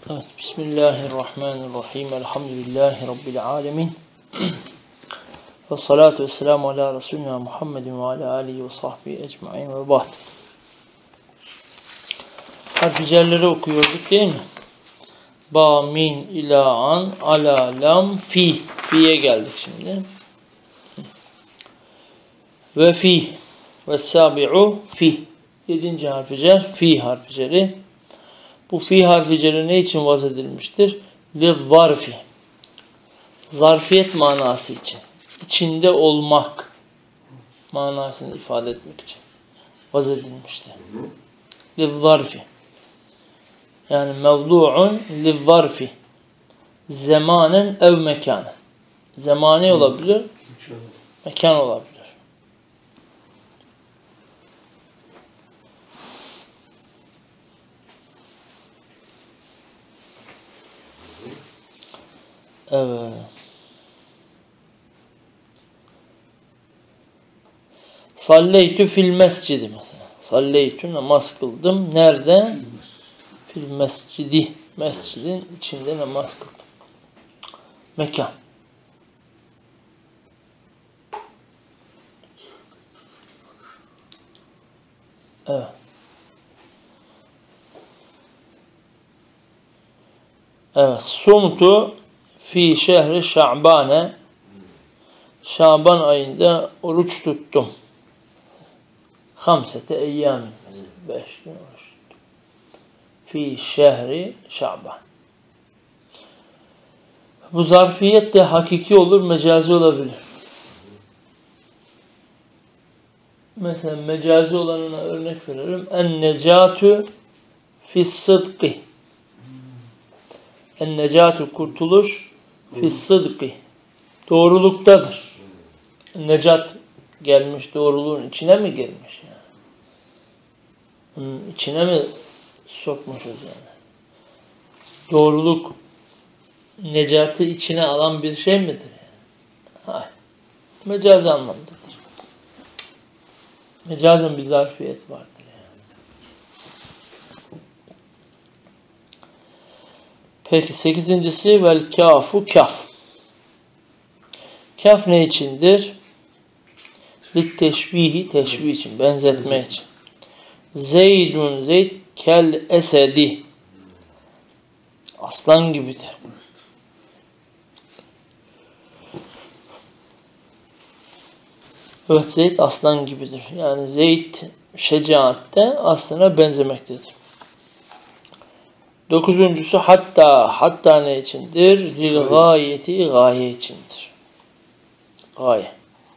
Evet, Bismillahirrahmanirrahim. Elhamdülillahi Rabbil alemin. Ve salatu ve selamu ala Resulina Muhammedin ve ala alihi ve sahbihi ecmain ve ba'd. Harf-i cerleri okuyorduk değil mi? Ba, min, ila, an, ala, lam, fi. Fi'ye geldik şimdi. Ve fi. Ve sabi'u fi. 7. harf-i cer, fi harf-i ceri. Bu fi harfi ceri ne için vaz edilmiştir? Li-zarfi. Zarfiyet manası için. İçinde olmak manasını ifade etmek için vaz edilmiştir. Li-zarfi. Yani mevdu'un li-zarfi. Zemanen ev mekanen. Zamani olabilir, mekan olabilir. Evet. Salleytü fil mescidi mesela. Salleytü namaz kıldım. Nerede? Fil mescidi. Mescidin içinde namaz kıldım. Mekan. Evet. Evet. Sumtu fi şehri Şa'bane. Şaban ayında oruç tuttum. Hamsete eyyamin. 5 gün oruç tuttum. Fi şehri Şa'ban. Bu zarfiyet de hakiki olur, mecazi olabilir. Mesela mecazi olanına örnek veririm. En-necatü fis-sıdkı. En-necatü kurtuluş fis-sıdkı. Doğruluktadır. Necat gelmiş, doğruluğun içine mi girmiş yani? Onun içine mi sokmuşuz yani? Doğruluk necatı içine alan bir şey midir yani? Hayır. Mecazi anlamdadır. Mecazın bir zarfiyet vardır yani. Peki 8.'si vel kafu kaf. Kaf ne içindir? Litteşbihi, teşbih için, benzetme için. Zeydun, Zeyd kel esedi. Aslan gibidir. Evet, Zeyd aslan gibidir. Yani Zeyd şecaatte aslına benzemektedir. 9.'su hatta. Hatta ne içindir? Lil gayeti, gaye içindir. Gaye.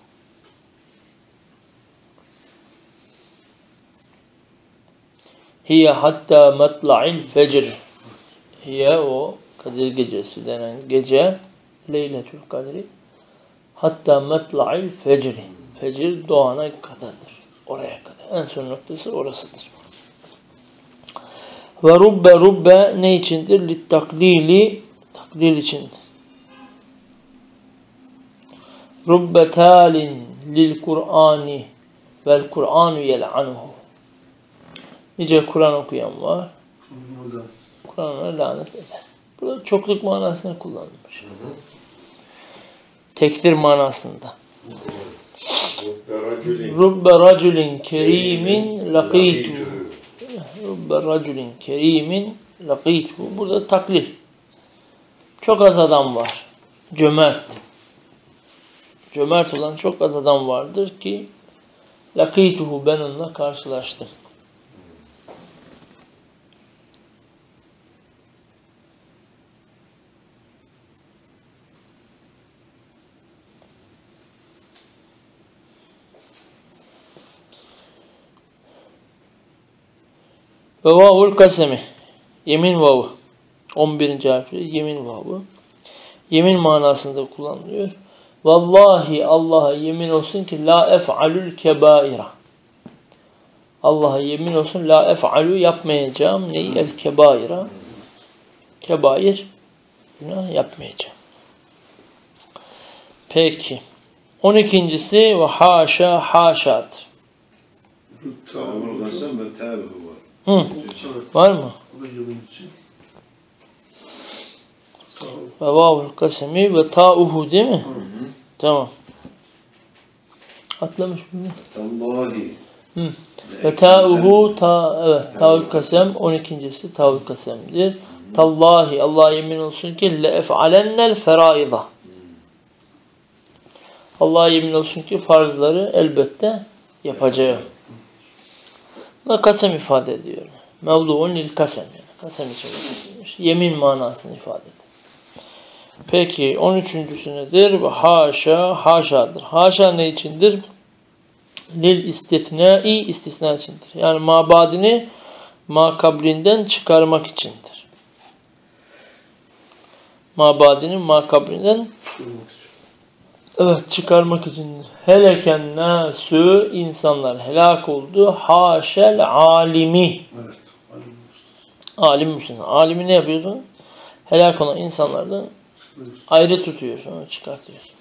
Hiye hatta matla'il fecr. Hiye o Kadir gecesi denen gece. Leyletül Kadri. Hatta matla'il fecri. Fecir doğana kadardır. Oraya kadar. En son noktası orasıdır. Ve rubbe ne içindir? Littaklili. Taklil içindir. Rubbe talin lil Kur'ani vel Kur'anu yel'anuhu. Nice Kur'an okuyan var. Kur'an'a lanet eder. Burada çokluk manasını kullanılmış. Tekdir manasında. Rubbe raculin kerimin laqitu. Rubbe raculin kerimin laqitu. Burada taklil. Çok az adam var. Cömert. Cömert olan çok az adam vardır ki laqituhu, ben onunla karşılaştım. Ve vavul kasemi. Yemin vavı. 11. harfi yemin vavı. Yemin manasında kullanılıyor. Vallahi Allah'a yemin olsun ki la ef'alül kebaira. Allah'a yemin olsun la ef'alü yapmayacağım. Neyi? El kebaira. Kebair. Günah yapmayacağım. Peki. 12.'si ve haşa haşadır. Tamam. Var mı? ve vavul kasemi ve ta'uhu değil mi? Tamam. Atlamış mı? Allahi. Ve ta'uhu evet ta'ul kasem 12.'si ta'ul kasemdir. Tallahi Allah'a yemin olsun ki le'ef'alennel feraida. Allah'a yemin olsun ki farzları elbette yapacağım. Buna kasem ifade ediyor. Mevdu'un lil kasem. Yani. Kasem için yapılmış. Yemin manasını ifade ediyor. Peki 13.'sü nedir? Haşa, haşadır. Haşa ne içindir? Lil istisnai istisna içindir. Yani mabadini makabrinden çıkarmak içindir. Mabadini makabrinden çıkarmak içindir. Heleken nasu insanlar helak oldu. Haşel alimi. Evet. Alim misin? Alimi ne yapıyorsun? Helak olan insanlardan ayrı tutuyorsun, onu çıkartıyorsun.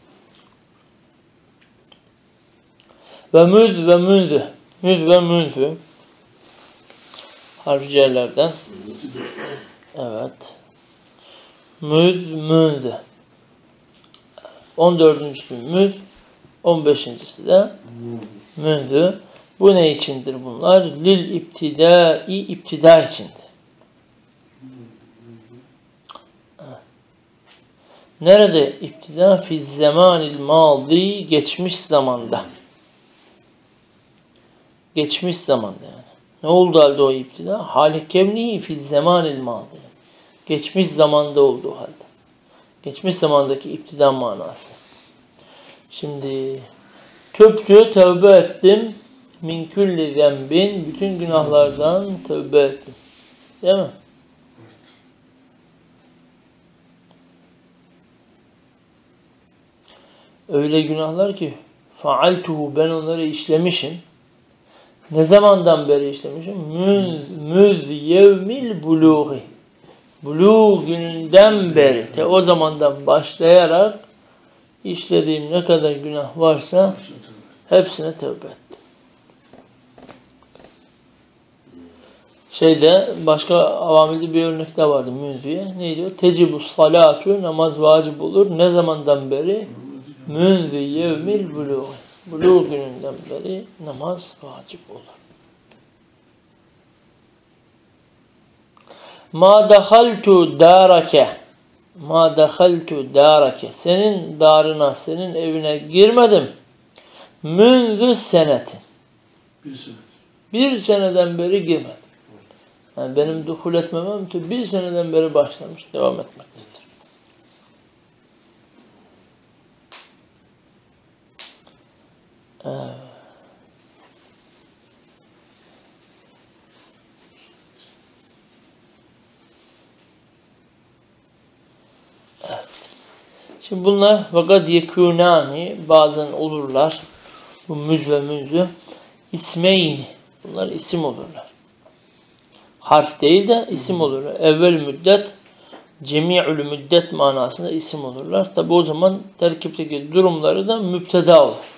Ve müz ve münzü. Müz ve münzü. Harficerlerden. Evet. Müz, münzü. 14.'sü müz. 15.'si de münzü. Bu ne içindir bunlar? Lil iptidai iptida içindir. Nerede iptida? Fi zamanil madi geçmiş zamanda. Geçmiş zamanda yani. Ne oldu halde o iptida? Hali kevnihi fi zamanil madi. Geçmiş zamanda olduğu halde. Geçmiş zamandaki iptida manası. Şimdi tübtü tövbe ettim. Min külli zembin bütün günahlardan tövbe ettim. Değil mi? Öyle günahlar ki faaltuhu ben onları işlemişim. Ne zamandan beri işlemişim? Müz yevmil buluği. Buluğ gününden beri. O zamandan başlayarak işlediğim ne kadar günah varsa hepsine tövbe ettim. Başka avamilde bir örnek de vardı münziye. Ne diyor? Tecibus salatu namaz vacip olur. Ne zamandan beri? Münzi yevmil buluğ. Buluğ gününden beri namaz vacip olur. Ma dahaltu darake. Ma dahaltu darake. Senin darına, senin evine girmedim. Münzü senetin. Bir seneden beri girmedim. Yani benim duhul etmemem bir seneden beri başlamış, devam etmektedir. Evet. Şimdi bunlar fakat yekûnâni bazen olurlar. Bu müz ve münzü. İsmeyni. Bunlar isim olurlar. Harf değil de isim olurlar. Evvel müddet, cemi'ül müddet manasında isim olurlar. Tabi o zaman terkipteki durumları da müpteda olur.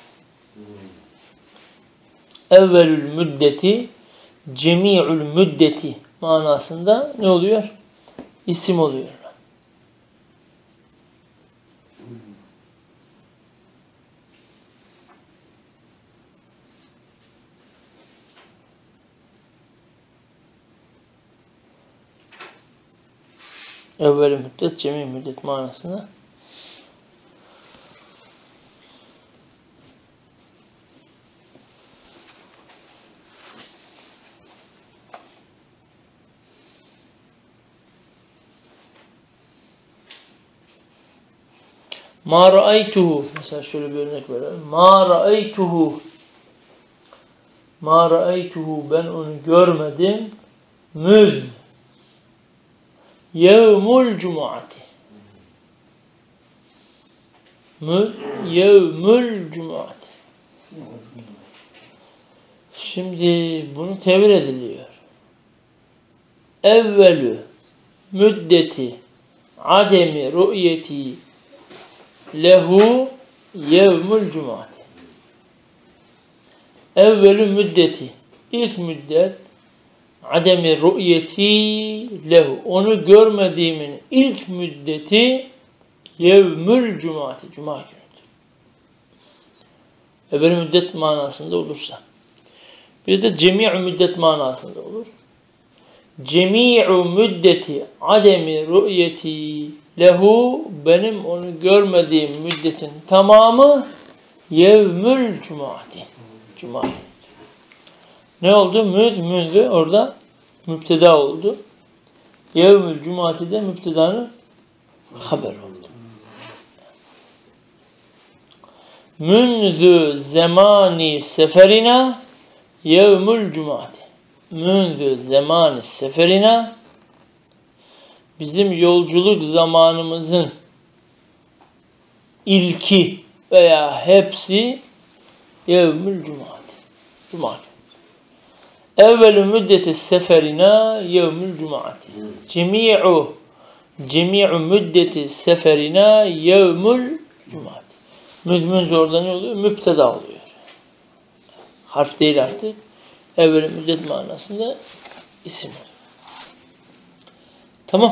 Evvelül müddeti, cemi'ül müddeti manasında ne oluyor? İsim oluyor. Evvel müddet, cemi müddet manasında. Ma ra'aytuhu. Mesela şöyle bir örnek verelim. Ma ra'aytuhu. Ma ra'aytuhu. Ben onu görmedim. Müz. Yevmul cum'ati. Müz. Yevmul cum'ati. Şimdi bunu tevil ediliyor. Evvelü müddeti ademi ru'yeti lehu yevmul cum'ati. Evvelü müddeti ilk müddet ademi ru'yeti lehu. Onu görmediğimin ilk müddeti yevmül cumati. Cuma günüdür. Evvel müddet manasında olursa. Bir de cemi'u müddet manasında olur. Cemi'u müddeti ademi ru'yeti lehu, benim onu görmediğim müddetin tamamı yevmül cumati. Cuma. Ne oldu? Mündü orada müpteda oldu. Yevmül cumati de müptedanın haber oldu. Mündü zemani seferina yevmül cumati. Mündü zemani seferina, bizim yolculuk zamanımızın ilki veya hepsi yevmül cumati. Cuma. Evvelü müddeti seferina yevmül cumati. Cemi'u müddeti seferina yevmül cumati. Müdmünz orada ne oluyor? Müpteda oluyor. Harf değil artık. Evvelü müddet manasında isim. Tamam.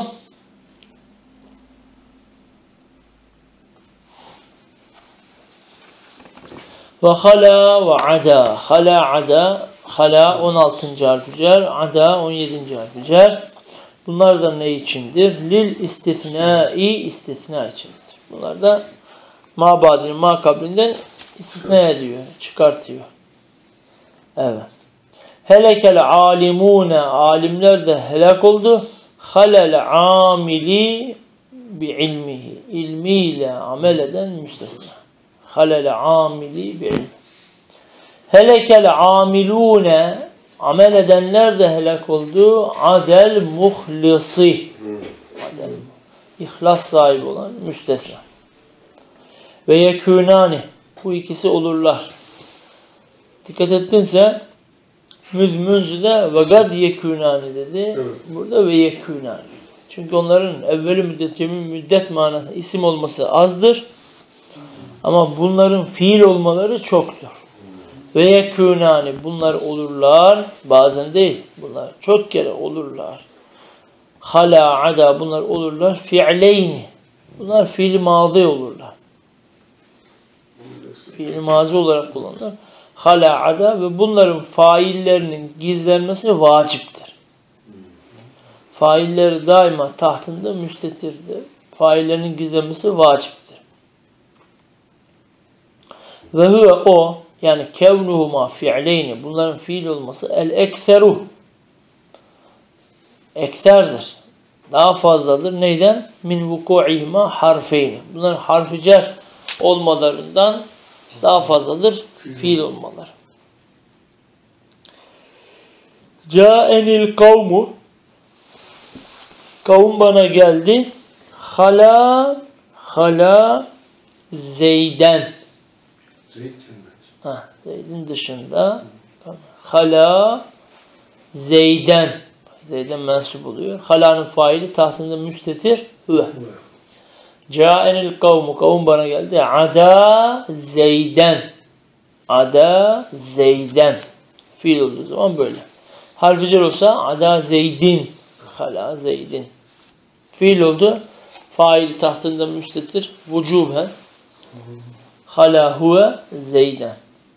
Ve hala ve ada. Hala ada. Hala 16. harfi cer. Ada 17. harfi cer. Bunlar da ne içindir? Lil istisnai, istisna içindir. Bunlar da mabadinin makablinden istisna ediyor, çıkartıyor. Evet. Helekel alimune, alimler de helak oldu. Halel amili bi ilmihi, ilmiyle amel eden müstesna. Halel amili bi ilmihi. Helekel amilune, amel edenler de helak oldu. Adel muhlisi, adel, ihlas sahibi olan müstesna. Ve yekûnâni, bu ikisi olurlar. Dikkat ettinse müzde ve gad yekûnâni dedi. Evet. Burada ve yekûnâni. Çünkü onların evveli müddet, cemi müddet manası isim olması azdır. Ama bunların fiil olmaları çoktur. Ve yekûnâni, bunlar olurlar. Bazen değil. Bunlar çok kere olurlar. Hala ada, bunlar olurlar. Fi'leyni, bunlar fiil mazi olurlar. Fiil mazi olarak kullanılır. Hala ada ve bunların faillerinin gizlenmesi vaciptir. Failleri daima tahtında müstetirdir. Faillerinin gizlenmesi vaciptir. Ve huve o, yani kevnuhuma fi'leyni, bunların fiil olması el ekseru, ekserdir. Daha fazladır. Neyden? Min vuku'ihima harfeyni. Bunların harfi cer olmalarından daha fazladır fiil olmaları. Câenil kavmu, kavm bana geldi. Hala Zeyden. Zeyd'in dışında. Hala Zeyden. Zeyden mensup oluyor. Hala'nın faili tahtında müstetir. Hüve. Câenil kavmu, kavm bana geldi. Ada Zeyden. Ada Zeyden. Fiil olduğu zaman böyle. Harfi cer olsa ada Zeydin. Hala Zeydin. Fiil oldu. Fail tahtında müstetir. Vücuben. Hala huve Zeyden.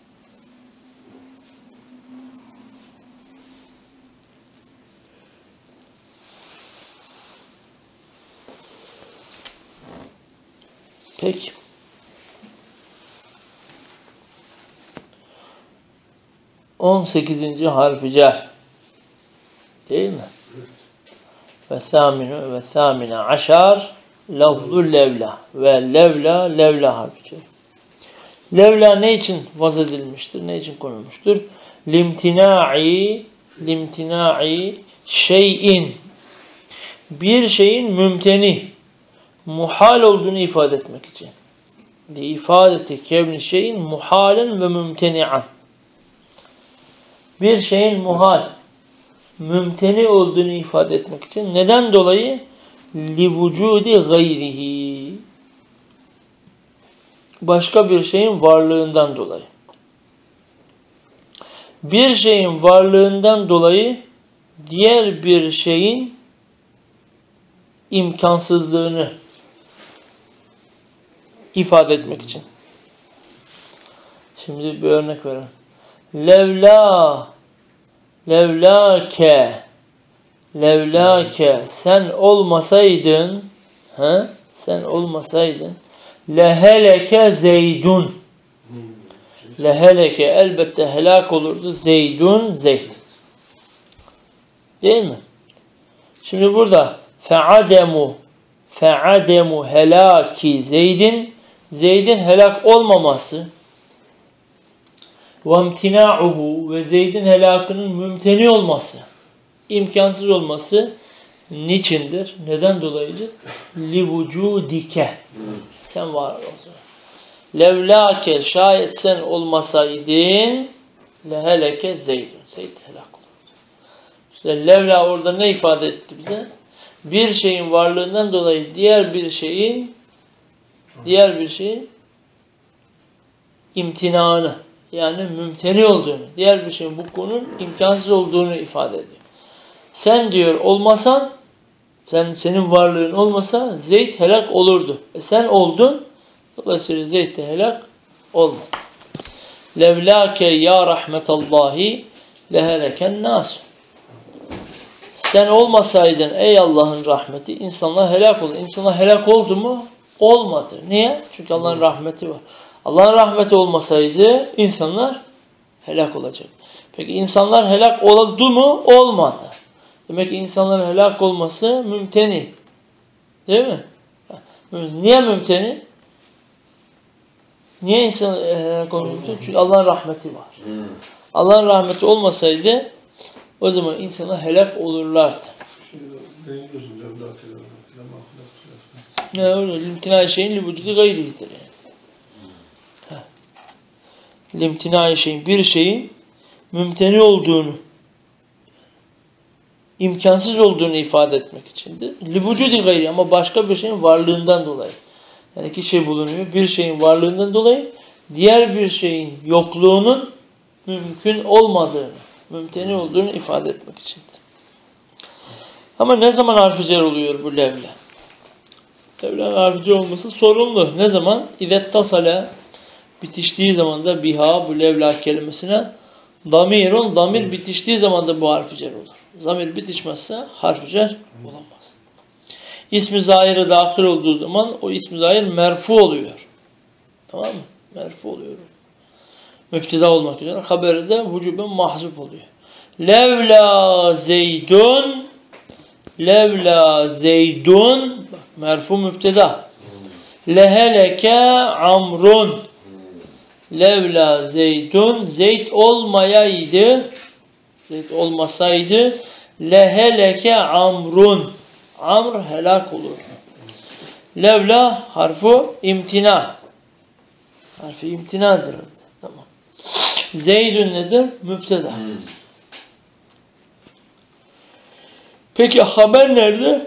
Peki. On 18. harfi cer. Değil mi? Ve thaminu ve thamine aşar lafzu levla. Ve levla harfi cer. Levla ne için vaz edilmiştir? Ne için konulmuştur? Limtina'i şeyin, bir şeyin mümteni, muhal olduğunu ifade etmek için. İfadeti kevni şeyin muhalen ve mümteni'an. Bir şeyin muhal, mümteni olduğunu ifade etmek için. Neden dolayı? Livücudi gayrihi. Başka bir şeyin varlığından dolayı. Bir şeyin varlığından dolayı diğer bir şeyin imkansızlığını ifade etmek için. Şimdi bir örnek verelim. Levlake sen olmasaydın leheleke Zeydun. Leheleke elbette helak olurdu Zeydun Zeyd. Değil mi? Şimdi burada fe'ademu helaki Zeyd'in helak olmaması ve imtina'uhu ve Zeyd'in helakının mümteni olması, imkansız olması niçindir? Neden dolayıdır? Livucudike. Sen var oldun. Levlake şayet sen olmasaydın leheleke Zeydun. Zeyd helak olurdu. İşte levla orada ne ifade etti bize? Bir şeyin varlığından dolayı diğer bir şeyin imtinanı, yani mümteni olduğunu, diğer bir şeyin bu konunun imkansız olduğunu ifade ediyor. Sen diyor olmasan, senin varlığın olmasa Zeyd helak olurdu. Sen oldun, dolayısıyla Zeyd de helak olmadı. Levlake ya rahmetallahi leheleken nas. Sen olmasaydın ey Allah'ın rahmeti, insanlar helak oldu. İnsanlar helak oldu mu? Olmadı. Niye? Çünkü Allah'ın rahmeti var. Allah'ın rahmeti olmasaydı insanlar helak olacak. Peki insanlar helak oldu mu? Olmadı. Demek ki insanların helak olması mümteni. Değil mi? Niye mümteni? Niye insan helak olmuyor? Çünkü Allah'ın rahmeti var. Allah'ın rahmeti olmasaydı o zaman insanlar helak olurlardı. Ne öyle? Limtina şeyin li vücudu gayridir yani. Limtina şeyin, bir şeyin mümteni olduğunu, imkansız olduğunu ifade etmek içindir. Li vücudu gayri, ama başka bir şeyin varlığından dolayı. Yani iki şey bulunuyor. Bir şeyin varlığından dolayı diğer bir şeyin yokluğunun mümkün olmadığını, mümteni olduğunu ifade etmek içindir. Ama ne zaman harf-i cer oluyor bu levla? Levla'nın harf-i cer olması sorunlu. Ne zaman? İzettasale bitiştiği zaman da biha, bu levla kelimesine damirun, damir bitiştiği zaman da bu harf-i cer olur. Zamir bitişmezse harf-i cer olamaz. İsmi zahire dahil olduğu zaman o ismi zahir merfu oluyor. Tamam mı? Merfu oluyor. Müpteda olmak üzere. Haberi de vücuben mahzup oluyor. Levla Zeydun merfu müpteda. Leheleke Amrun. Levla Zeydun, Zeyd olmasaydı leheleke Amrun. Amr helak olur. Levla harfu imtina. Harfi imtinadır. Tamam. Zeydun nedir? Müpteda. Peki haber nerede?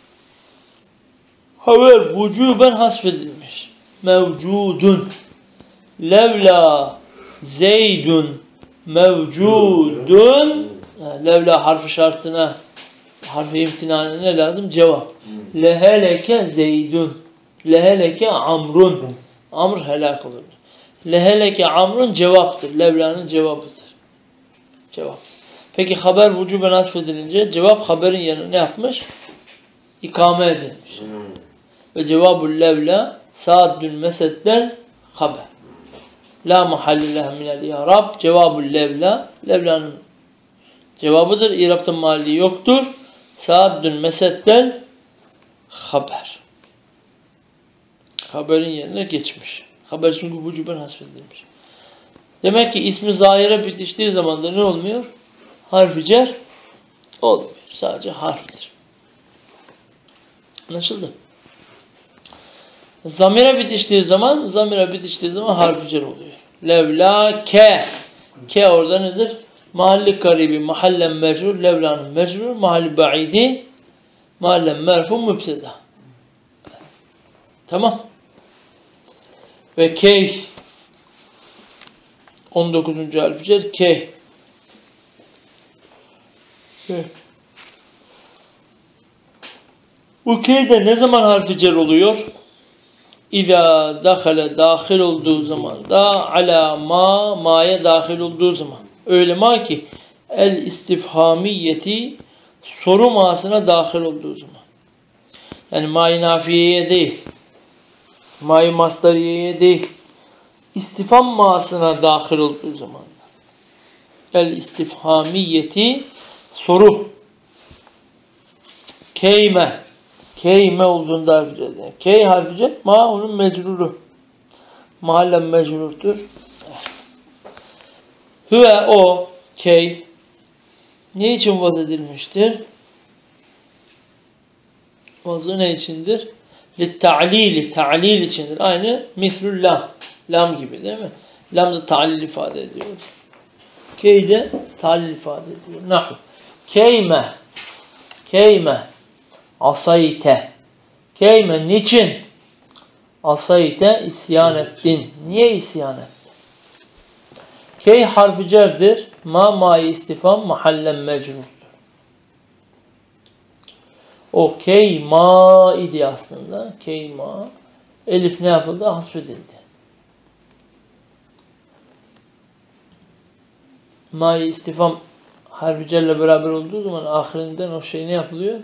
Haber vücuben hasfedilmiş. Mevcudun. Levla Zeydun mevcudun. Levla harfi şartına, harfi imtinana ne lazım? Cevap. Leheleke Zeydun. Leheleke Amrun. Amr helak olur. Leheleke Amrun cevaptır. Levla'nın cevabıdır. Cevap. Peki haber vücuben hasfedilince cevap haberin yerine ne yapmış? İkame edilmiş. Ve cevabul levla saaddün mesedden haber. La mahallillah minel i'rab. Cevabul levla. Levla'nın cevabıdır. İrab'ta mahalli yoktur. Saaddün mesedden haber. Haberin yerine geçmiş. Haber çünkü vücuben hasfedilmiş. Demek ki ismi zahire bitiştiği zaman da ne olmuyor? Harf-i cer olmuyor. Sadece harftir. Anlaşıldı? Zamire bitiştiği zaman harf-i cer oluyor. Levla ke. Ke orada nedir? Mahalli karibi, mahallen mecrur, levla'nın mecrur, mahalli ba'idi, mahallen merfu, mübteda. Tamam. Ve key 19. harf-i cer key. Evet. Bu keyde ne zaman harfi cer oluyor? İza dahale dahil olduğu zaman da ala ma'ya dahil olduğu zaman. Öyle ma ki el istifhamiyeti soru ma'sına dahil olduğu zaman. Yani ma-i nafiyeye değil. Ma-i masdariyeye değil. İstifham ma'sına dahil olduğu zaman. El istifhamiyeti soru. Keyme. Keyme olduğunda harfi cer. Key harfi cer. Ma onun mecruru. Mahallen mecrurdur. Hüve o key ne için vaz edilmiştir? Vazı ne içindir? Litta'lili, ta'lil içindir. Aynı mislül lam. Lam gibi değil mi? Lam da ta'lil ifade ediyor. Key de ta'lil ifade ediyor. Nahu. Keyme. Keyme. Asayte. Keyme niçin? Asayte isyan ettin. Niye isyan ettin? Key harfi cerdir. Ma-i istifham mahallen mecrurdur. O key ma idi aslında. Key ma. Elif ne yapıldı? Hasfedildi. Ma-i istifham harfi cerle beraber olduğu zaman ahirinden o şey ne yapılıyor?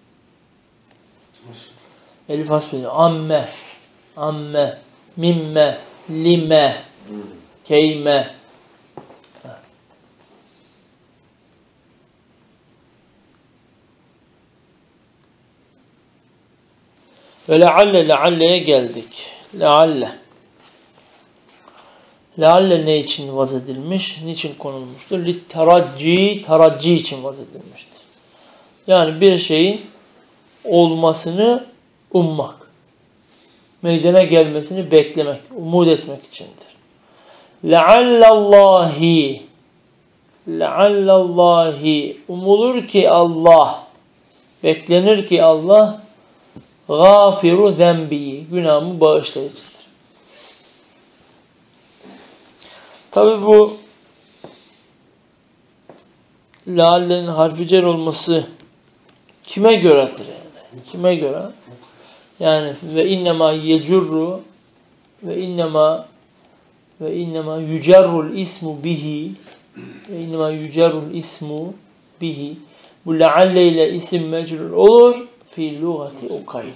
Elif hasfedildi. Amme. Amme. Mimme. Lime. Keyme. Ve lealleye geldik. Lealle. Lealle ne için vaz edilmiş? Niçin konulmuştur? Taracci için vaz edilmiştir. Yani bir şeyin olmasını ummak. Meydana gelmesini beklemek, umut etmek içindir. Leallallahi umulur ki Allah, beklenir ki Allah gâfiru zembi, günahımı bağışlayıcıdır. Tabi bu leallenin harfi cer olması kime göredir yani? Kime göre? Yani ve innema yecurru ve innema yücerrul ismu bihi ve innema yücerrul ismu bihi. Bu lealle ile isim mecrur olur fi lugati Ukayl.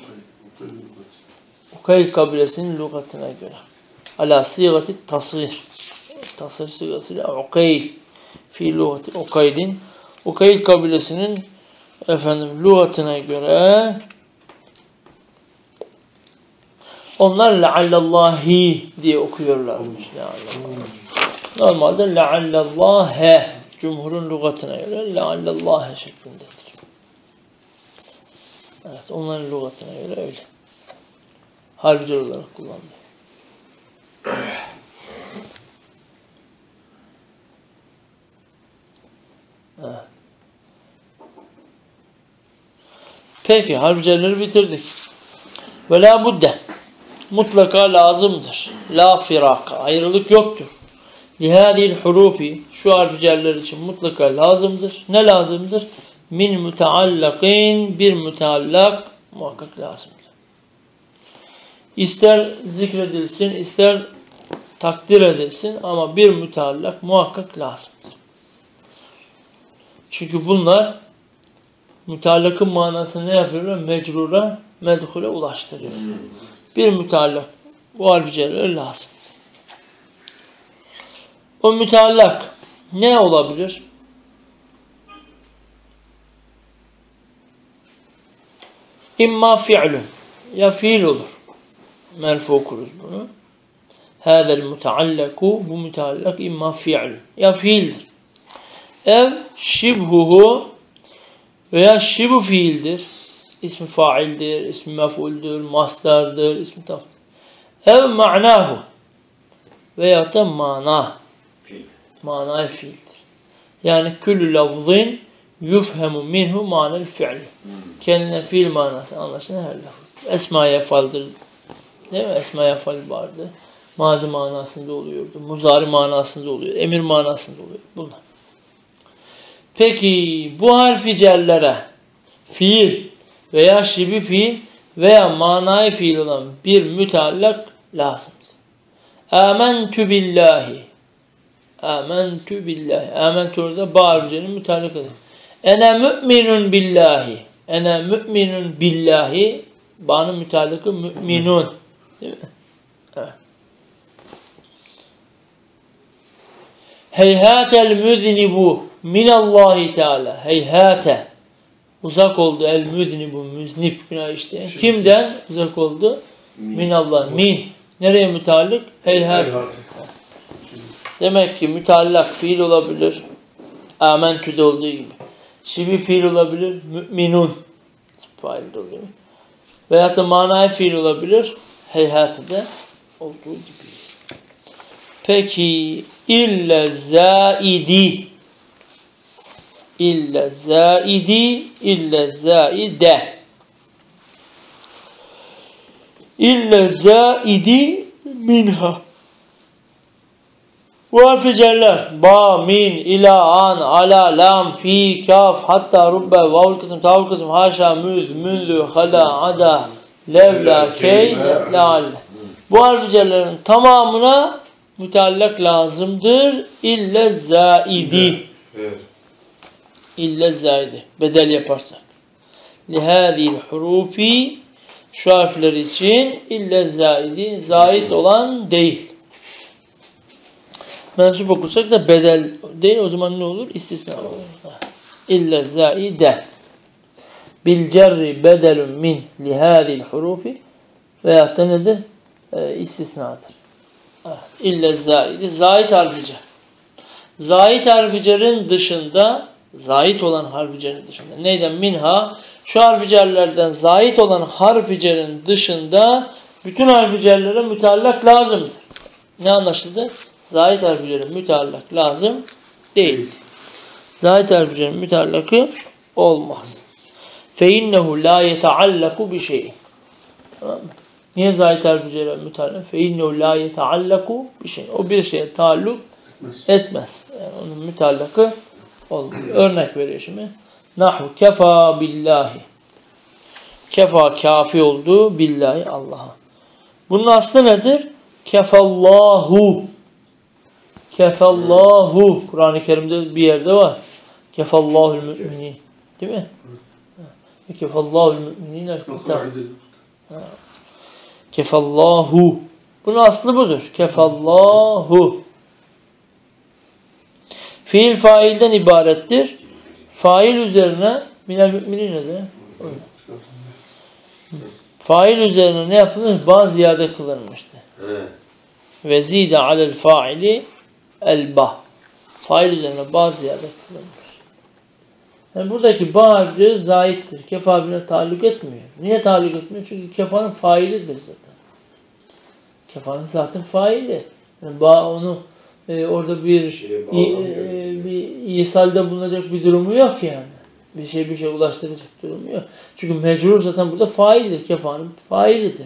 Ukayl kabilesinin lügatına göre. Ala sigati tasghir. Tasghir sigasıyla Ukayl fi lugati Ukayl'in. Ukayl kabilesinin lügatına göre onlar leallallahi diye okuyorlarmış. Normalde leallallâhe cumhurun lügatına göre leallallâhe şeklindedir. Evet, onların lügatına göre öyle. Harfi olarak kullanılıyor. Evet. Peki harfileri bitirdik. Ve la budde. Mutlaka lazımdır. La firaka. Ayrılık yoktur. Lihâdil hurufi. Şu harficeller için mutlaka lazımdır. Ne lazımdır? Min müteallakin. Bir müteallak muhakkak lazımdır. İster zikredilsin, ister takdir edilsin ama bir müteallak muhakkak lazımdır. Çünkü bunlar müteallakın manasını ne yapıyorlar? Mecrura, medhule ulaştırıyor. Bir müteallak bu harficeler lazım. O müteallak ne olabilir? İmma fi'lun. Ya fiil olur. Merfu okuruz bunu. Hâzel müteallaku. Bu müteallak imma fi'lun. Ya fiildir. Ev şibhuhu veya şibu fiildir. İsmi faildir, ismi mef'uldür, masdardır, ismi taf. Ev ma'nahu veya da mana. Mana fiildir. Yani küllü lafzın yufhemu minhu manel fi'l. Kendine fiil manası anlaşılan her lafız. Esma yefaldır. Değil mi? Esma yefal vardı. Mazi manasında oluyordu. Muzari manasında oluyor. Emir manasında oluyor. Bunlar. Peki bu harfi cerlere fiil veya şibi fiil veya manayı fiil olan bir müteallak lazımdır. Âmentü billahi. Âmentü billahi. Âmentü orada ba harficenin müteallakıdır. Ene mü'minun billahi. Ene mü'minun billahi. Ba'nın müteallakı mü'minun. Değil mi? Evet. Heyhâtel müznibu minallahi teâlâ. Heyhâte. Uzak oldu el müznibu. Müznip günah işleyen. Kimden uzak oldu? Minallah. Min. Nereye müteallik? Heyhâte. Demek ki müteallak fiil olabilir. Âmentü'de olduğu gibi. Şibi fiil olabilir. Mü'minun. Failde oluyor. Veyahut da manayı fiil olabilir. Heyhâte'de olduğu gibi. Peki ille zaidi. İlle zaidi. İlle zaide. İlle zaidi minha. Bu harfi cerler. Ba, min, ila, an, ala, lam, fi, kaf, hatta, rubbe, vavul kısım, tavul kısım, haşa, müz, münzü, hala, ada, levla, key, leal. Bu harfi cerlerin tamamına müteallak lazımdır. İlle zaidi. İlle zaidi. Bedel yaparsak. Lihâzîl hurufi şu harfler için ille zaidi. Zait olan değil. Mensup okursak da bedel değil. O zaman ne olur? İstisna olur. İlle zaide. Bil cerri bedelun min lihâzîl hurufi veyahut da nedir? İstisnadır. İlle zaidi. Zait harficer. Zait harficerin dışında zait olan harficerin dışında. Neyden? Minha. Şu harficerlerden zait olan harficerin dışında bütün harficerlere müteallak lazımdır. Ne anlaşıldı? Zait harficerin müteallak lazım değil. Zait harficerin müteallakı olmaz. فَاِنَّهُ لَا يَتَعَلَّقُ بِشَيْءٍ. Tamam mı? Niye zait harficerin müteallak? فَاِنَّهُ لَا يَتَعَلَّقُ بِشَيْءٍ. O bir şeye taalluk etmez. Yani onun müteallakı olmaz. Örnek veriyor şimdi. Nahvu kefa billahi. Kefa kafi oldu. Billahi Allah'a. Bunun aslı nedir? Kefallahu. Kefallahu. Kur'an-ı Kerim'de bir yerde var. Kefallahul müminin. Değil mi? Kefallahul müminin. Kefallahu. Bunun aslı budur. Kefallahu. Fiil failden ibarettir. Fail üzerine minel müminin nedir? Fail üzerine ne yapılır? Bazı ziyade kılınmıştı. Ve zide alel faili el bah. Fail üzerine bazı ziyade kılınmış. Yani buradaki bah harfi zaittir. Kefa bile taalluk etmiyor. Niye taalluk etmiyor? Çünkü kefanın failidir zaten. Kefanın zaten faili. Yani bah onu orada bir isalde bulunacak bir durumu yok yani. Bir şey ulaştıracak durumu yok. Çünkü mecrur zaten burada faildir. Kefanın failidir.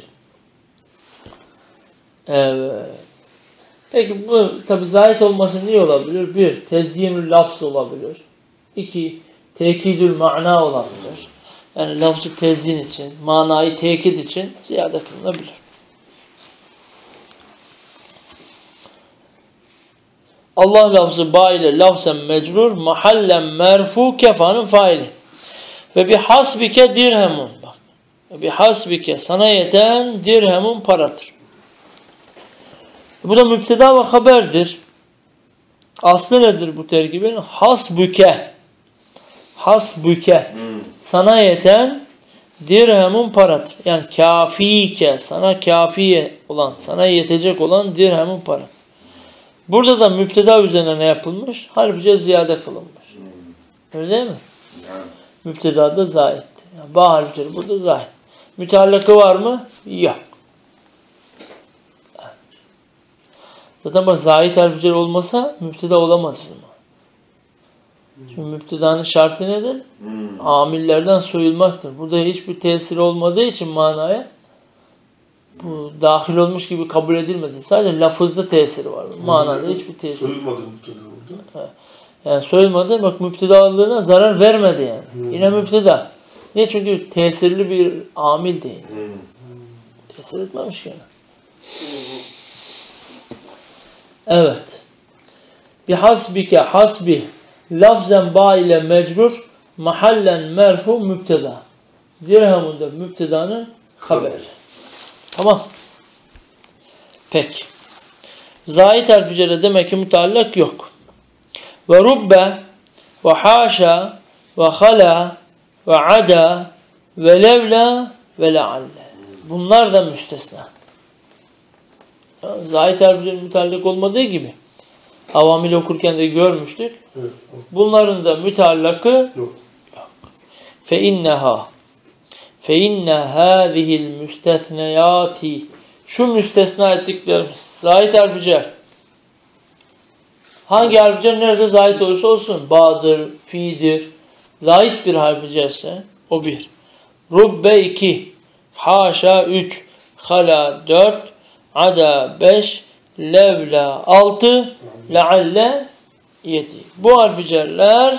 Evet. Peki bu tabi zahit olması niye olabilir? Bir, tezyinül lafz olabilir. İki, tekidül mana olabilir. Yani lafzı tezyin için, manayı tekid için ziyade kılınabilir. Allah lafzı ba ile lafzen mecrur, mahallen merfu kefanın faili. Ve bihasbike dirhemun. Bak. Ve bihasbike sana yeten dirhemun paradır. Bu da müpteda ve haberdir. Aslı nedir bu terkibin? Hasbuke. Hasbuke. Sana yeten dirhemun paradır. Yani kafike. Sana kafiye olan, sana yetecek olan dirhemun paradır. Burada da müpteda üzerine ne yapılmış? Harfice ziyade kılınmış. Öyle değil mi? Müpteda da zahittir. Yani ba harfileri burada zahit. Müteallakı var mı? Yok. Zaten bak zahit harfileri olmasa müpteda olamaz. Çünkü müptedanın şartı nedir? Amillerden soyulmaktır. Burada hiçbir tesiri olmadığı için manaya bu dahil olmuş gibi kabul edilmedi. Sadece lafızda tesiri var. Manada hiçbir tesiri. Soyulmadı müpteda orada. Yani soyulmadı. Bak müptedalığına zarar vermedi yani. Yine müpteda. Niye? Çünkü tesirli bir amil değil. Tesir etmemiş yani. Evet. Bihasbike hasbi lafzen ba ile mecrur mahallen merfu müpteda. Dirhamında müptedanın haberi. Tamam. Peki. Zahit harfi demek ki mutallak yok. Ve rubbe ve haşa ve hala ve ada ve levla ve lealle. Bunlar da müstesna. Zahit harflerin müteallak olmadığı gibi. Avamil okurken de görmüştük. Evet. Bunların da müteallakı yok. Fe inne hâzihil müstesneyâti. Şu müstesna ettiklerimiz. Zahit harficer. Hangi harficer nerede zahit olursa olsun. Ba'dır, fi'dir. Zahit bir harficerse o bir. Rubbe 2. Haşa 3. Hala 4. Ada 5. Levla 6. Lealle 7. Bu harficerler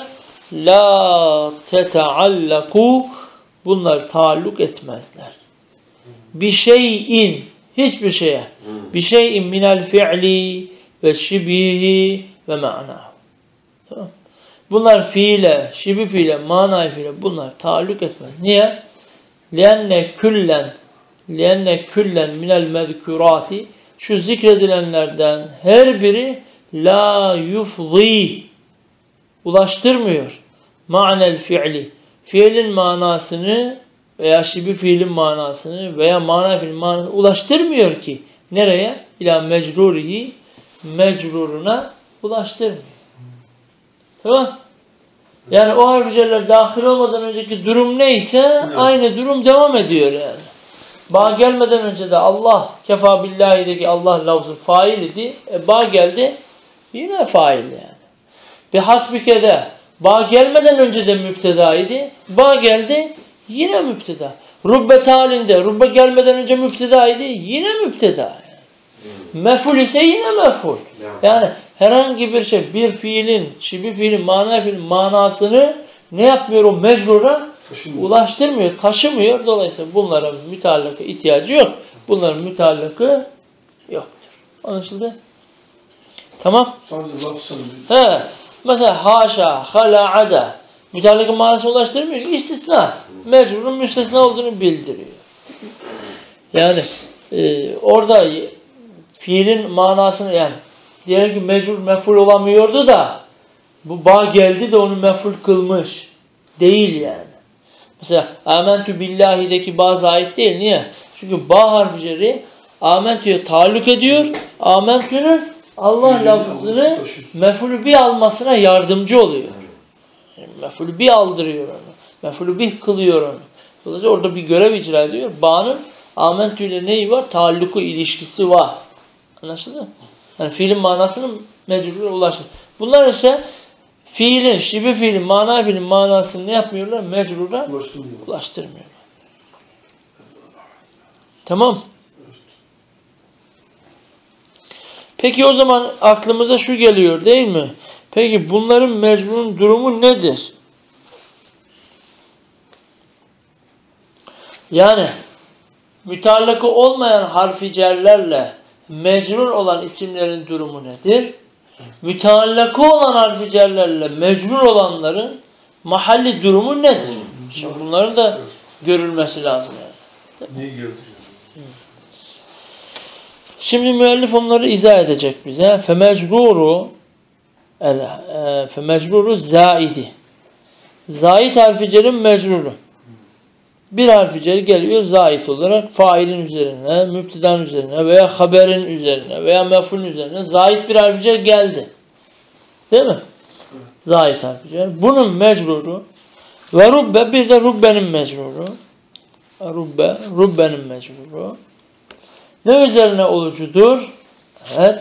la teteallaku, bunlar taalluk etmezler. Bir şeyin, hiçbir şeye. Bir şeyin minel fi'li ve şibihi ve ma'nahu. Tamam. Bunlar fiile, şibi fiile, manayı fiile, bunlar taalluk etmez. Niye? Lienne küllen minel mezkurati, şu zikredilenlerden her biri la yufzi, ulaştırmıyor. Ma'nel fi'li, fiilin manasını veya şibi fiilin manasını veya mana fiilin manasını ulaştırmıyor ki. Nereye? İlâ mecrurihi, mecruruna ulaştırmıyor. Tamam. Yani o harficeler dahil olmadan önceki durum neyse aynı durum devam ediyor yani. Ba gelmeden önce de Allah, kefa billahi'deki Allah lafzı fail idi. Ba geldi, yine fail yani. Bir hasbike'de ba gelmeden önce de müpteda idi. Ba geldi, yine müpteda. Rubbet halinde, rubbe gelmeden önce müpteda idi, yine müpteda yani. Mef'ul ise yine mef'ul. Yani herhangi bir şey, bir fiilin, şibi fiilin, mana fiilin manasını ne yapmıyor o mecrura? Ulaştırmıyor, taşımıyor. Dolayısıyla bunlara müteallaka ihtiyacı yok. Bunların müteallakı yoktur. Anlaşıldı? Tamam. He. Mesela haşa, hala, ada. Müteallakın manasını ulaştırmıyor. İstisna. Mecrurun müstesna olduğunu bildiriyor. Yani orada fiilin manasını, yani diyelim ki mecrur mef'ul olamıyordu da bu ba geldi de onu mef'ul kılmış. Değil yani. Mesela amentu billahi'deki ba zahit değil. Niye? Çünkü ba harfleri amentu'ya taalluk ediyor. Amentu'nun Allah lafzını mef'ulü bi almasına yardımcı oluyor. Yani mef'ulü bi aldırıyor onu. Mef'ulü bi kılıyor onu. Dolayısıyla orada bir görev icra ediyor. Ba'nın amentu ile neyi var? Taalluku, ilişkisi var. Anlaşıldı mı? Yani fiilin manasının mecburuna ulaşır. Bunlar ise fiilin, şibi fiilin, mana fiilin manasını ne yapmıyorlar? Mecrura ulaştırmıyorlar. Tamam. Peki o zaman aklımıza şu geliyor değil mi? Peki bunların mecburun durumu nedir? Yani müteallakı olmayan harfi cerlerle mecrur olan isimlerin durumu nedir? Müteallakı olan harfi cerlerle mecrur olanların mahalli durumu nedir? Şimdi bunların da görülmesi lazım yani. Şimdi müellif onları izah edecek bize. Femecruru zaidi. Zait harfi cerin mecruru. Bir harfi cer geliyor zait olarak failin üzerine, müptedanın üzerine veya haberin üzerine veya mef'ulün üzerine zait bir harfi cer geldi. Değil mi? Zait harfi cer. Bunun mecruru ve rubbe, bir de rubbenin mecruru. Rubbenin mecruru. Ne üzerine olucudur? Evet.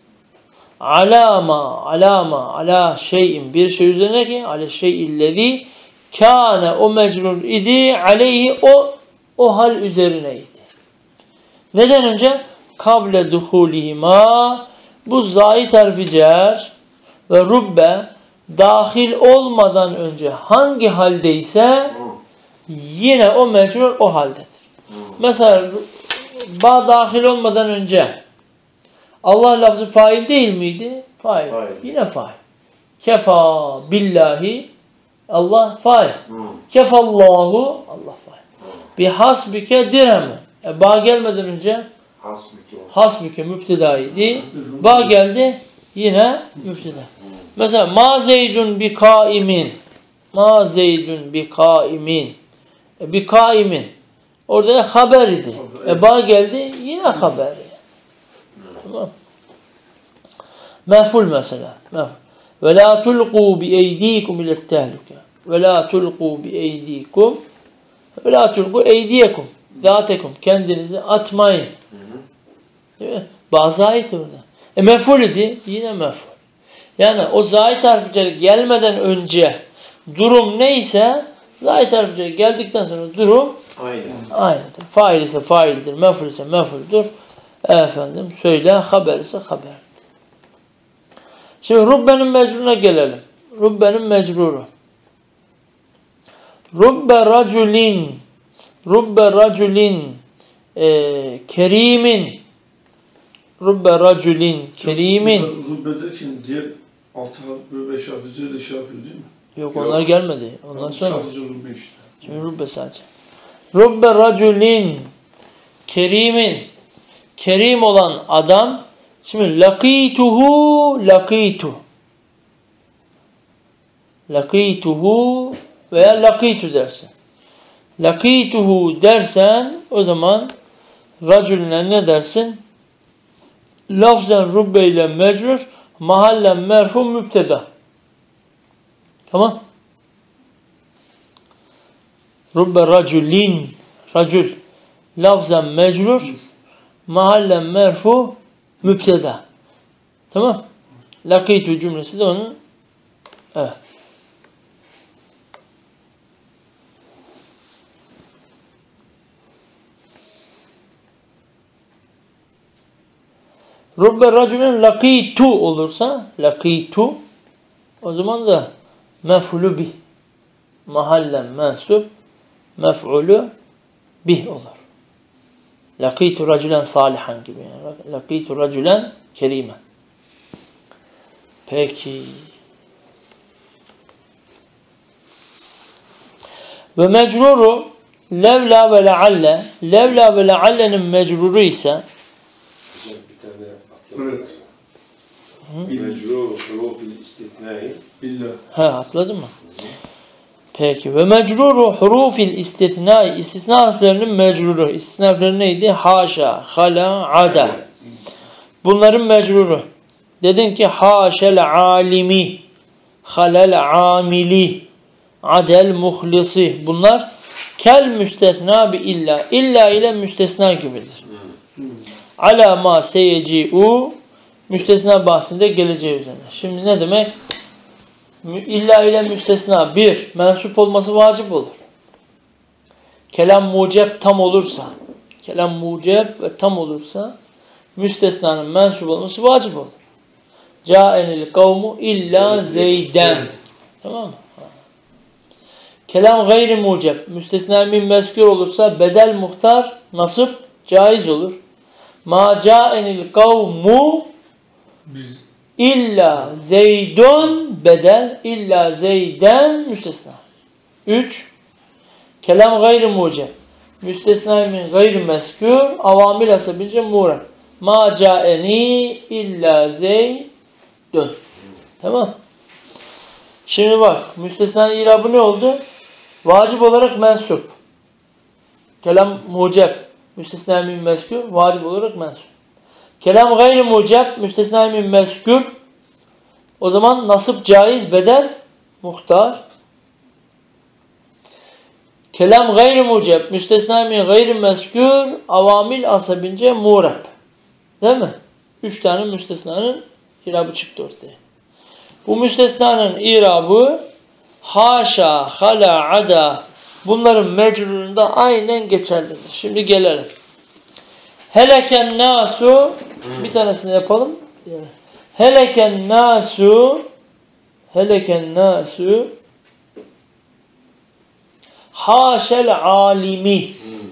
Ala şeyin, bir şey üzerine ki ale şeyillezî kâne, o mecrur idi, aleyhi, o hal üzerineydi. Neden önce? Kable duhulihima, bu zahit harfi cer ve rubbe, dahil olmadan önce hangi haldeyse yine o mecrur o haldedir. Mesela ba dahil olmadan önce Allah lafzı fail değil miydi? Fail. Yine fail. Kefa billahi Allah fail. Kefallahu Allah fail. Bihasbike dirhem. Ba gelmeden önce hasbike müptedaydı. Ba geldi yine müpteda. Mesela ma zeydun bi kaimin. Ma zeydun bi kaimin. Bi kaimin. Orada haber idi. Ba geldi yine haber. Tamam. Mef'ul mesela. Mef'ul. Ve la tulqu bi eydikum ilet tehlike. Ve la tulqu bi eydikum. Ve la tulqu eydiyekum. Zatekum. Kendinizi atmayın. Değil mi? Bazı ayet orada. Mef'ul idi. Yine mef'ul. Yani o zahit harfleri gelmeden önce durum neyse zahit harfleri geldikten sonra durum aynıdır. Fail ise faildir. Mef'ul ise mef'uldür. Efendim söyle haber ise haberdir. Şimdi rubbenin mecruruna gelelim. Rubbenin mecruru. Rubbe raculin kerimin. Rubbe raculin kerimin. Rubbe derken diğer 6 harf ve 5 harf üzerinde şey yapıyor değil mi? Yok onlar gelmedi. Ondan sonra. Sadece rubbe işte. Şimdi rubbe sadece. Rubbe raculin kerimin. Kerim olan adam. Şimdi lakituhu veya lakitu dersin. Lakituhu dersen o zaman raculüne ne dersin? Lafzen rubbe ile mecrur, mahallen merfu mübteda. Tamam. Rubbe raculin, racul. Lafzen mecrur, mahallen merfu mübteda. Tamam. Lakitu cümlesi de onun. Evet. Rubbe raculun lakitu olursa lakitu o zaman da mef'ulü bih. Mahallen mensup mef'ulü bih olur. Lakitu raculen salihan gibi. Yani. Lakitu raculen kerime. Peki. Ve mecruru levla ve lealle. Levla ve lealle'nin mecruru ise Evet. Mecrur hurufil istisnai billah. Atladın mı? Peki. Ve mecruru hurufil istisnai. İstisna harflerinin mecruru. İstisna harfleri neydi? Haşa, hala, ada. Bunların mecruru. Dedin ki haşel alimi, halel amili, adel muhlisi. Bunlar kel müstesna bi illa. İlla ile müstesna gibidir. Ala ma seyeci'u müstesna bahsinde geleceği üzerine. Şimdi ne demek? İlla ile müstesna. Bir, mensup olması vacip olur. Kelam mucep tam olursa, kelam mucep ve tam olursa müstesnanın mensup olması vacip olur. Câenil kavmu illa zeyden. Tamam mı? Kelam gayri mucep. Müstesna min mezkür olursa bedel muhtar nasip caiz olur. Ma câenil kavmu illa zeydun bedel illa zeyden müstesna. 3. Kelam gayri mucep. Müstesna min gayri mezkür avamil asabince muğrab. Ma câeni illa zeydun. Tamam. Şimdi bak. Müstesna'nın irabı ne oldu? Vacip olarak mensup. Kelam mucep. Müstesna min mezkür. Vacip olarak mensup. Kelam gayri mucep. Müstesna min mezkür. O zaman nasip caiz bedel muhtar. Kelam gayri mucep. Müstesna min gayri mezkür. Avamil asabince muğrab. Değil mi? 3 tane müstesnanın irabı çıktı ortaya. Bu müstesnanın irabı haşa, hala, ada bunların mecrurunda aynen geçerlidir. Şimdi gelelim. Heleken nasu bir tanesini yapalım. Heleken nasu Heleken nasu haşel alimi.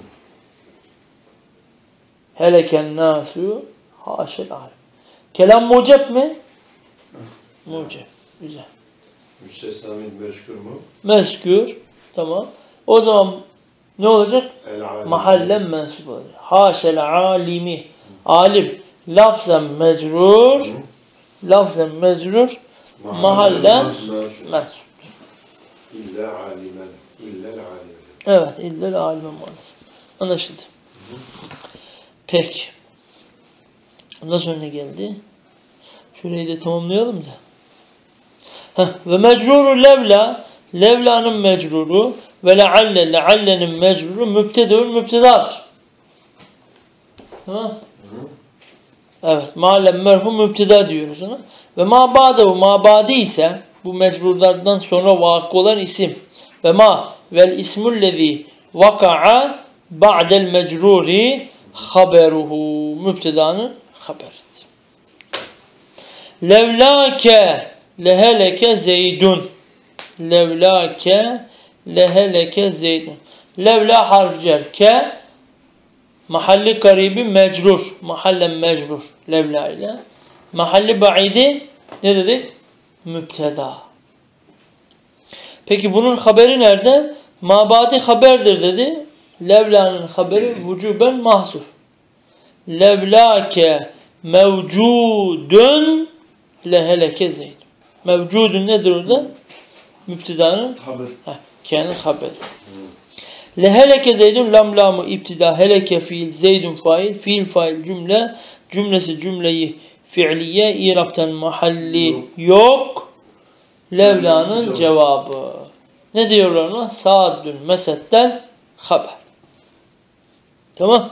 Heleken nasu haşel alim. Kelam mucep mi? Mucep. Güzel. Müstesna min mezkür mu? Mezkür. Tamam. O zaman ne olacak? El-alim. Mahallen mensup olacak. Haşel alimi. Alim. Lafzen mecrur. Lafzen mecrur. Mahallen mensup. İlla alimen. İllel alimen. Evet. İllel alime manasında. Anlaşıldı. Peki. Ondan sonra ne geldi? Şurayı da tamamlayalım da. Ve mecruru levla. Levla'nın mecruru ve lealle. Lealle'nin mecruru mübtedadır. Tamam. Evet. Mahallen merhum mübteda diyoruz ona. Ve ma ba'dehu. Ma ba'di ise bu mecrurlardan sonra vakı olan isim. Ve ma vel ismullezî vaka'a ba'del mecruri haberuhu. Mübtedanın haberidir. Levlâke leheleke zeydun. Levlâke leheleke zeydun. Levla harf cer. Ke mahalli karibi mecrur. Mahallen mecrur. Levla ile. Mahalli ba'idi ne dedik? Mübteda. Peki bunun haberi nerede? Mabadi haberdir dedi. Levla'nın haberi vücuben mahzuf. Levlâke mevcudun leheleke zeydun. Mevcudun nedir orada? Mübtedanın Haber. Kendi haberi. Leheleke zeydun lam lamı iptida. Heleke fiil, zeydun fail, fiil fail cümle. Cümlesi cümleyi fiiliye, İrab'tan mahalli yok. Levla'nın cevabı. Ne diyorlar ona? Sa'dun mesetten haber. Tamam.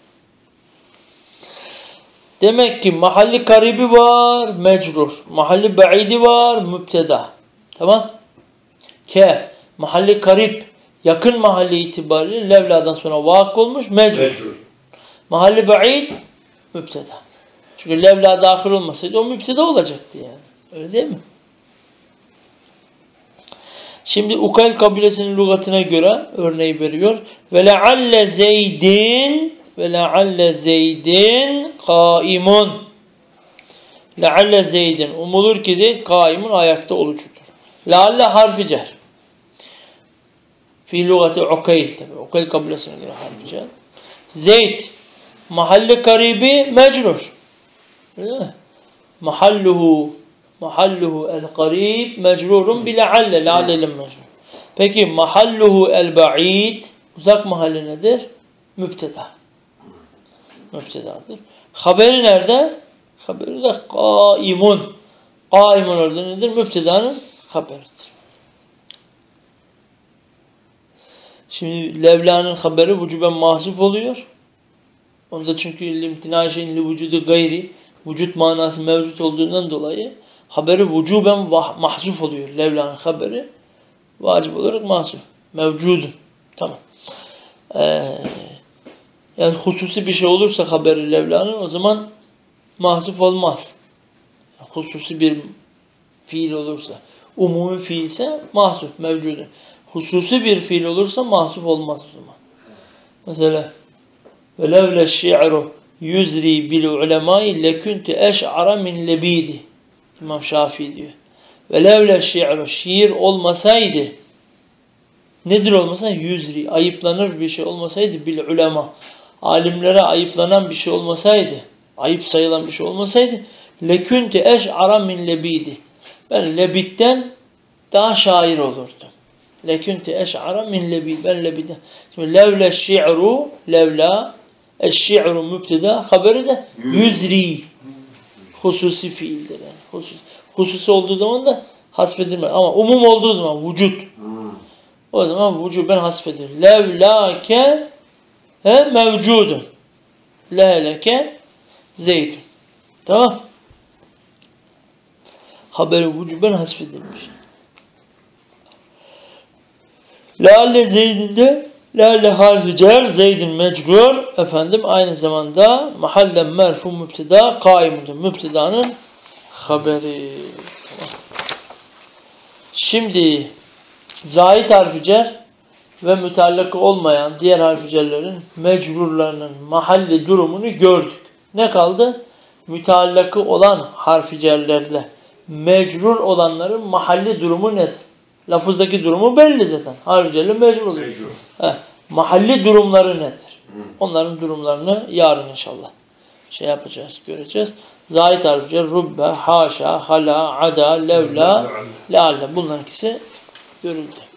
Demek ki mahalli karibi var, mecrur. Mahalli ba'idi var, mübteda. Tamam. Ke mahalli karib, yakın mahalli itibariyle levladan sonra vakı olmuş, mecrur. Mahalli ba'id, mübteda. Çünkü levla dahil olmasaydı o mübteda olacaktı yani. Öyle değil mi? Şimdi Ukayl kabilesinin lügatına göre örneği veriyor. Ve lealle zeydin kaimun. Lealle zeydin. Umulur ki Zeyd kaimun, ayakta olucudur. Lealle harfi cer. Fi lügatı Ukayl tabi. Ukayl kabilesine göre harfi cer. Zeyd mahalli karibi mecrur. Öyle mi? Mahalluhu el-qarib mecrurun bi lealle. Lealle'nin mecrur. Peki mahalluhu el-ba'id, uzak mahalli nedir? Mübteda. Mübtedadır. Haberi nerede? Haberi de kaimun. Kaimun orada nedir? Mübtedanın haberidir. Şimdi levla'nın haberi vücuben mahzuf oluyor. Onda çünkü limtina şeyin li vücudu gayri, vücut manası mevcut olduğundan dolayı haberi vücuben mahzuf oluyor. Levla'nın haberi vacip olarak mahzuf. Mevcudun. Tamam. Yani hususi bir şey olursa haberi levla'nın o zaman mahzuf olmaz. Hususi bir fiil olursa. Umumi fiil ise mahzuf, mevcudun. Hususi bir fiil olursa mahzuf olmaz o zaman. Mesela وَلَوْلَ الشِّعْرُ يُزْرِي بِالْعُلَمَاءِ لَكُنْتِ اَشْعَرَ مِنْ لَب۪يدِ İmam Şafii diyor. وَلَوْلَ الشِّعْرُ şiir olmasaydı, nedir olmasa? Yüzri, ayıplanır bir şey olmasaydı, bil ulema, alimlere ayıplanan bir şey olmasaydı, ayıp sayılan bir şey olmasaydı, lekünte eş'ara min lebidi, ben lebitten daha şair olurdum. Lekünte eş'ara min lebidi, ben lebiden. Şimdi levle şi'ru, levla, eşşi'ru mübteda, haberi de yüzri, hususi fiildir yani. Hususi olduğu zaman da hasfedilmez. Ama umum olduğu zaman vücut. O zaman vücuben hasfedilir. Levlâke mevcudun. Leheleke zeydun. Tamam. Haberi vücuben hasfedilmiş. Lealle zeydinde lealle harfi cer, zeydin mecrur. Efendim aynı zamanda mahallen merfu mübteda kaimudur. Mübtedanın haberi. Tamam. Şimdi zait harfi cer ve müteallakı olmayan diğer harfi cerlerin mecrurlarının mahalli durumunu gördük. Ne kaldı? Müteallakı olan harfi cerlerle mecrur olanların mahalli durumu nedir? Lafızdaki durumu belli zaten. Harfi cerle mecrur oluyor. Mecrur. Mahalli durumları nedir? Onların durumlarını yarın inşallah şey yapacağız, göreceğiz. Zahit harfi cer, rubbe, haşa, hala, ada, levla, lealle. Bunların ikisi görüldü.